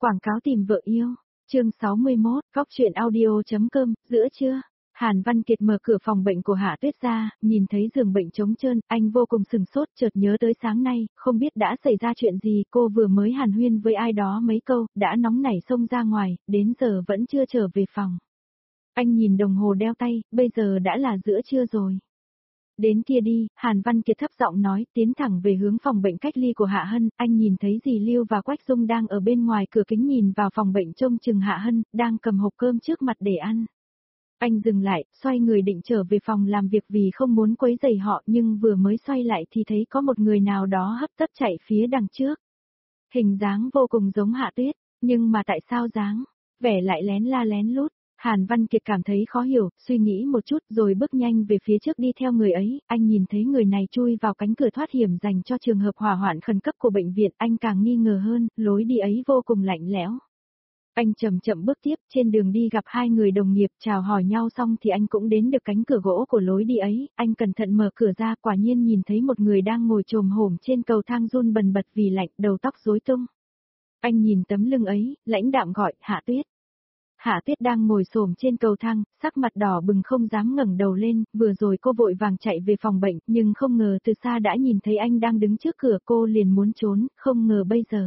Quảng cáo tìm vợ yêu. Chương 61, góc truyện audio.com, giữa trưa. Hàn Văn Kiệt mở cửa phòng bệnh của Hạ Tuyết ra, nhìn thấy giường bệnh trống trơn, anh vô cùng sừng sốt, chợt nhớ tới sáng nay, không biết đã xảy ra chuyện gì, cô vừa mới hàn huyên với ai đó mấy câu, đã nóng nảy xông ra ngoài, đến giờ vẫn chưa trở về phòng. Anh nhìn đồng hồ đeo tay, bây giờ đã là giữa trưa rồi. Đến kia đi, Hàn Văn Kiệt thấp giọng nói, tiến thẳng về hướng phòng bệnh cách ly của Hạ Hân, anh nhìn thấy dì Lưu và Quách Dung đang ở bên ngoài cửa kính nhìn vào phòng bệnh trông chừng Hạ Hân, đang cầm hộp cơm trước mặt để ăn. Anh dừng lại, xoay người định trở về phòng làm việc vì không muốn quấy rầy họ, nhưng vừa mới xoay lại thì thấy có một người nào đó hấp tấp chạy phía đằng trước. Hình dáng vô cùng giống Hạ Tuyết, nhưng mà tại sao dáng vẻ lại lén la lén lút? Hàn Văn Kiệt cảm thấy khó hiểu, suy nghĩ một chút rồi bước nhanh về phía trước đi theo người ấy, anh nhìn thấy người này chui vào cánh cửa thoát hiểm dành cho trường hợp hỏa hoạn khẩn cấp của bệnh viện, anh càng nghi ngờ hơn, lối đi ấy vô cùng lạnh lẽo. Anh chậm chậm bước tiếp, trên đường đi gặp hai người đồng nghiệp chào hỏi nhau xong thì anh cũng đến được cánh cửa gỗ của lối đi ấy, anh cẩn thận mở cửa ra, quả nhiên nhìn thấy một người đang ngồi chồm hổm trên cầu thang run bần bật vì lạnh, đầu tóc rối tung. Anh nhìn tấm lưng ấy, lãnh đạm gọi, Hạ Tuyết. Hạ Tuyết đang ngồi xổm trên cầu thang, sắc mặt đỏ bừng không dám ngẩng đầu lên, vừa rồi cô vội vàng chạy về phòng bệnh, nhưng không ngờ từ xa đã nhìn thấy anh đang đứng trước cửa, cô liền muốn trốn, không ngờ bây giờ.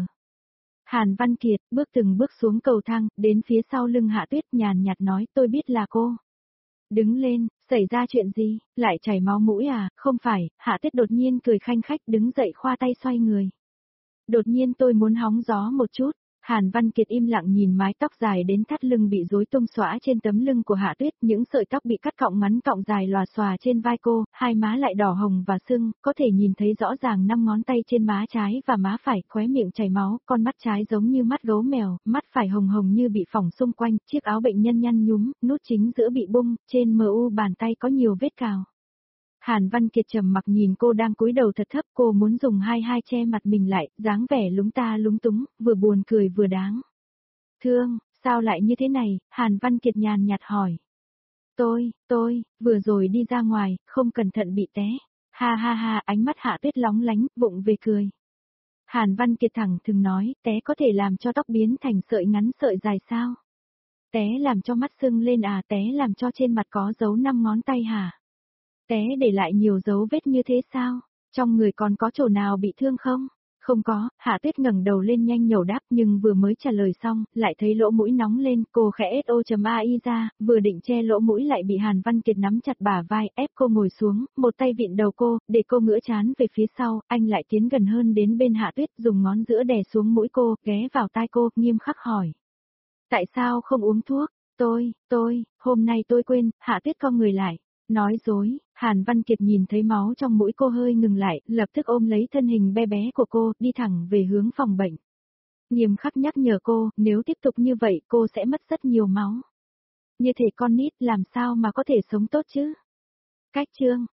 Hàn Văn Kiệt bước từng bước xuống cầu thang, đến phía sau lưng Hạ Tuyết nhàn nhạt nói, tôi biết là cô. Đứng lên, xảy ra chuyện gì, lại chảy máu mũi à, không phải, Hạ Tuyết đột nhiên cười khanh khách đứng dậy khoa tay xoay người. Đột nhiên tôi muốn hóng gió một chút. Hàn Văn Kiệt im lặng nhìn mái tóc dài đến thắt lưng bị rối tung xõa trên tấm lưng của Hạ Tuyết, những sợi tóc bị cắt cọng ngắn cọng dài lòa xòa trên vai cô, hai má lại đỏ hồng và sưng, có thể nhìn thấy rõ ràng 5 ngón tay trên má trái và má phải, khóe miệng chảy máu, con mắt trái giống như mắt gấu mèo, mắt phải hồng hồng như bị phỏng xung quanh, chiếc áo bệnh nhân nhăn nhúm, nút chính giữa bị bung, trên mu bàn tay có nhiều vết cào. Hàn Văn Kiệt trầm mặc nhìn cô đang cúi đầu thật thấp, cô muốn dùng hai che mặt mình lại, dáng vẻ lúng ta lúng túng, vừa buồn cười vừa đáng thương, sao lại như thế này, Hàn Văn Kiệt nhàn nhạt hỏi. Tôi, vừa rồi đi ra ngoài, không cẩn thận bị té. Ha ha ha, ánh mắt Hạ Tuyết lóng lánh, vụng về cười. Hàn Văn Kiệt thẳng thừng nói, té có thể làm cho tóc biến thành sợi ngắn sợi dài sao? Té làm cho mắt sưng lên à, té làm cho trên mặt có dấu 5 ngón tay hả? Té để lại nhiều dấu vết như thế sao? Trong người còn có chỗ nào bị thương không? Không có, Hạ Tuyết ngẩng đầu lên nhanh nhẩu đáp nhưng vừa mới trả lời xong, lại thấy lỗ mũi nóng lên, cô khẽ SO.ai ra, vừa định che lỗ mũi lại bị Hàn Văn Kiệt nắm chặt bả vai, ép cô ngồi xuống, một tay vịn đầu cô, để cô ngửa trán về phía sau, anh lại tiến gần hơn đến bên Hạ Tuyết, dùng ngón giữa đè xuống mũi cô, ghé vào tai cô, nghiêm khắc hỏi. Tại sao không uống thuốc? Hôm nay tôi quên, Hạ Tuyết cong người lại. Nói dối, Hàn Văn Kiệt nhìn thấy máu trong mũi cô hơi ngừng lại, lập tức ôm lấy thân hình bé bé của cô, đi thẳng về hướng phòng bệnh. Nghiêm khắc nhắc nhở cô, nếu tiếp tục như vậy cô sẽ mất rất nhiều máu. Như thể con nít làm sao mà có thể sống tốt chứ? Cách chương.